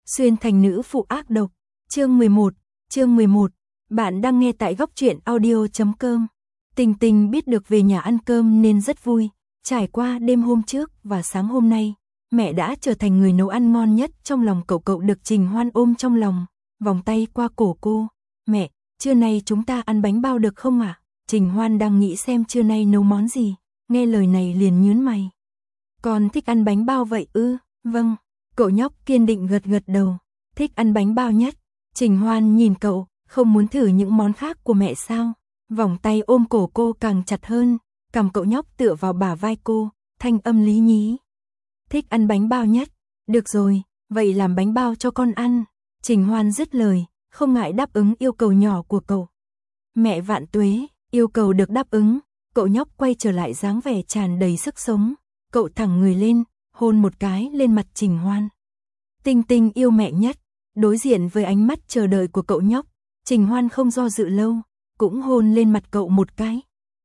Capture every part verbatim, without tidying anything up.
Xuyên thành nữ phụ ác độc, chương mười một, chương mười một, bạn đang nghe tại góc truyện audio chấm com. Tình Tình biết được về nhà ăn cơm nên rất vui, trải qua đêm hôm trước và sáng hôm nay, mẹ đã trở thành người nấu ăn ngon nhất trong lòng cậu. Cậu được Trình Hoan ôm trong lòng, vòng tay qua cổ cô. Mẹ, trưa nay chúng ta ăn bánh bao được không ạ? À? Trình Hoan đang nghĩ xem trưa nay nấu món gì, nghe lời này liền nhướng mày. Con thích ăn bánh bao vậy ư? Vâng. Cậu nhóc kiên định gật gật đầu, thích ăn bánh bao nhất. Trình Hoan nhìn cậu, không muốn thử những món khác của mẹ sao? Vòng tay ôm cổ cô càng chặt hơn, cầm cậu nhóc tựa vào bả vai cô, thanh âm lý nhí. Thích ăn bánh bao nhất, được rồi, vậy làm bánh bao cho con ăn. Trình Hoan dứt lời, không ngại đáp ứng yêu cầu nhỏ của cậu. Mẹ vạn tuế, yêu cầu được đáp ứng, cậu nhóc quay trở lại dáng vẻ tràn đầy sức sống. Cậu thẳng người lên, hôn một cái lên mặt Trình Hoan. Tinh Tinh yêu mẹ nhất, đối diện với ánh mắt chờ đợi của cậu nhóc, Trình Hoan không do dự lâu, cũng hôn lên mặt cậu một cái.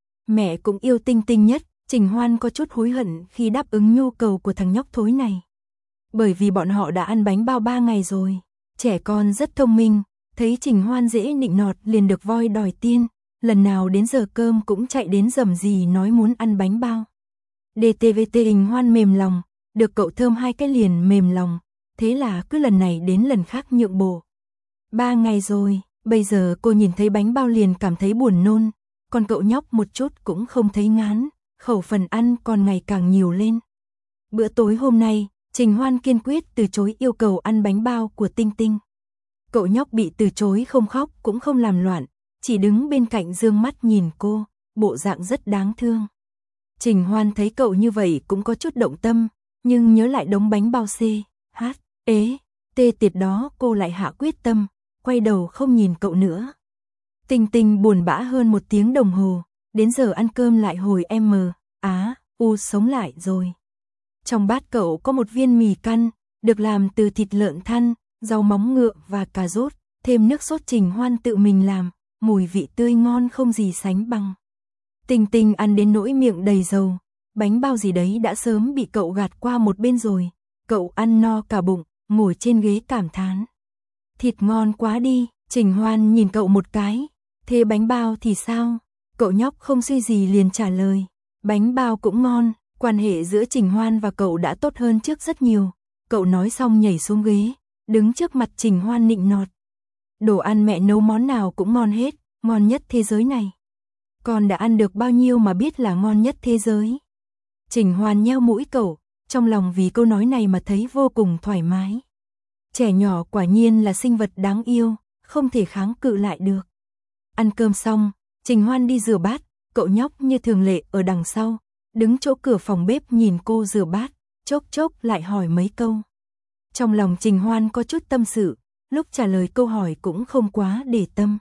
Mẹ cũng yêu Tinh Tinh nhất, Trình Hoan có chút hối hận khi đáp ứng nhu cầu của thằng nhóc thối này. Bởi vì bọn họ đã ăn bánh bao ba ngày rồi, trẻ con rất thông minh, thấy Trình Hoan dễ nịnh nọt liền được voi đòi tiên, lần nào đến giờ cơm cũng chạy đến rầm rì nói muốn ăn bánh bao. đê tê vê tê Trình Hoan mềm lòng, được cậu thơm hai cái liền mềm lòng, thế là cứ lần này đến lần khác nhượng bộ. Ba ngày rồi, bây giờ cô nhìn thấy bánh bao liền cảm thấy buồn nôn, còn cậu nhóc một chút cũng không thấy ngán, khẩu phần ăn còn ngày càng nhiều lên. Bữa tối hôm nay, Trình Hoan kiên quyết từ chối yêu cầu ăn bánh bao của Tinh Tinh. Cậu nhóc bị từ chối không khóc cũng không làm loạn, chỉ đứng bên cạnh dương mắt nhìn cô, bộ dạng rất đáng thương. Trình Hoan thấy cậu như vậy cũng có chút động tâm, nhưng nhớ lại đống bánh bao C, H, ế, tê tiệt đó cô lại hạ quyết tâm, quay đầu không nhìn cậu nữa. Tinh Tinh buồn bã hơn một tiếng đồng hồ, đến giờ ăn cơm lại hồi M, Á, U sống lại rồi. Trong bát cậu có một viên mì căn, được làm từ thịt lợn thăn, rau móng ngựa và cà rốt, thêm nước sốt Trình Hoan tự mình làm, mùi vị tươi ngon không gì sánh bằng. Tinh Tinh ăn đến nỗi miệng đầy dầu, bánh bao gì đấy đã sớm bị cậu gạt qua một bên rồi, cậu ăn no cả bụng, ngồi trên ghế cảm thán. Thịt ngon quá đi, Trình Hoan nhìn cậu một cái, thế bánh bao thì sao? Cậu nhóc không suy gì liền trả lời, bánh bao cũng ngon, quan hệ giữa Trình Hoan và cậu đã tốt hơn trước rất nhiều. Cậu nói xong nhảy xuống ghế, đứng trước mặt Trình Hoan nịnh nọt. Đồ ăn mẹ nấu món nào cũng ngon hết, ngon nhất thế giới này. Con đã ăn được bao nhiêu mà biết là ngon nhất thế giới? Trình Hoan nheo mũi cậu, trong lòng vì câu nói này mà thấy vô cùng thoải mái. Trẻ nhỏ quả nhiên là sinh vật đáng yêu, không thể kháng cự lại được. Ăn cơm xong, Trình Hoan đi rửa bát, cậu nhóc như thường lệ ở đằng sau, đứng chỗ cửa phòng bếp nhìn cô rửa bát, chốc chốc lại hỏi mấy câu. Trong lòng Trình Hoan có chút tâm sự, lúc trả lời câu hỏi cũng không quá để tâm.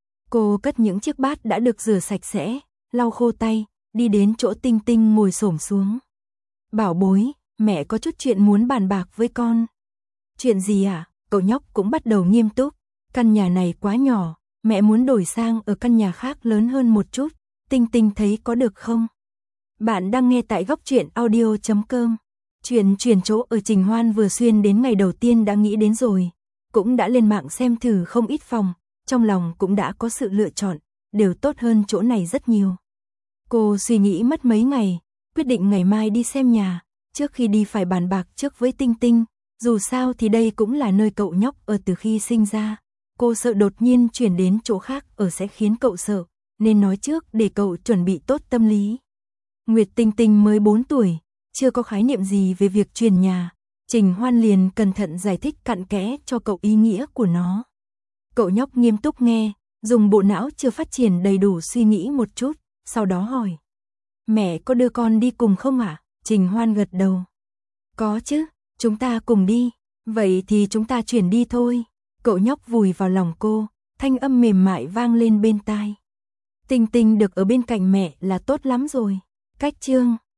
Cô cất những chiếc bát đã được rửa sạch sẽ, lau khô tay, đi đến chỗ Tinh Tinh ngồi xổm xuống. Bảo bối, mẹ có chút chuyện muốn bàn bạc với con. Chuyện gì à? Cậu nhóc cũng bắt đầu nghiêm túc. Căn nhà này quá nhỏ, mẹ muốn đổi sang ở căn nhà khác lớn hơn một chút. Tinh Tinh thấy có được không? Bạn đang nghe tại góc truyện audio chấm com. Chuyện chuyển chỗ ở Trình Hoan vừa xuyên đến ngày đầu tiên đã nghĩ đến rồi. Cũng đã lên mạng xem thử không ít phòng, trong lòng cũng đã có sự lựa chọn, đều tốt hơn chỗ này rất nhiều. Cô suy nghĩ mất mấy ngày, quyết định ngày mai đi xem nhà, trước khi đi phải bàn bạc trước với Tinh Tinh, dù sao thì đây cũng là nơi cậu nhóc ở từ khi sinh ra. Cô sợ đột nhiên chuyển đến chỗ khác ở sẽ khiến cậu sợ, nên nói trước để cậu chuẩn bị tốt tâm lý. Nguyệt Tinh Tinh mới bốn tuổi, chưa có khái niệm gì về việc chuyển nhà, Trình Hoan liền cẩn thận giải thích cặn kẽ cho cậu ý nghĩa của nó. Cậu nhóc nghiêm túc nghe, dùng bộ não chưa phát triển đầy đủ suy nghĩ một chút, sau đó hỏi. Mẹ có đưa con đi cùng không ạ? À? Trình Hoan gật đầu. Có chứ, chúng ta cùng đi, vậy thì chúng ta chuyển đi thôi. Cậu nhóc vùi vào lòng cô, thanh âm mềm mại vang lên bên tai. Tinh Tinh được ở bên cạnh mẹ là tốt lắm rồi. Cách chương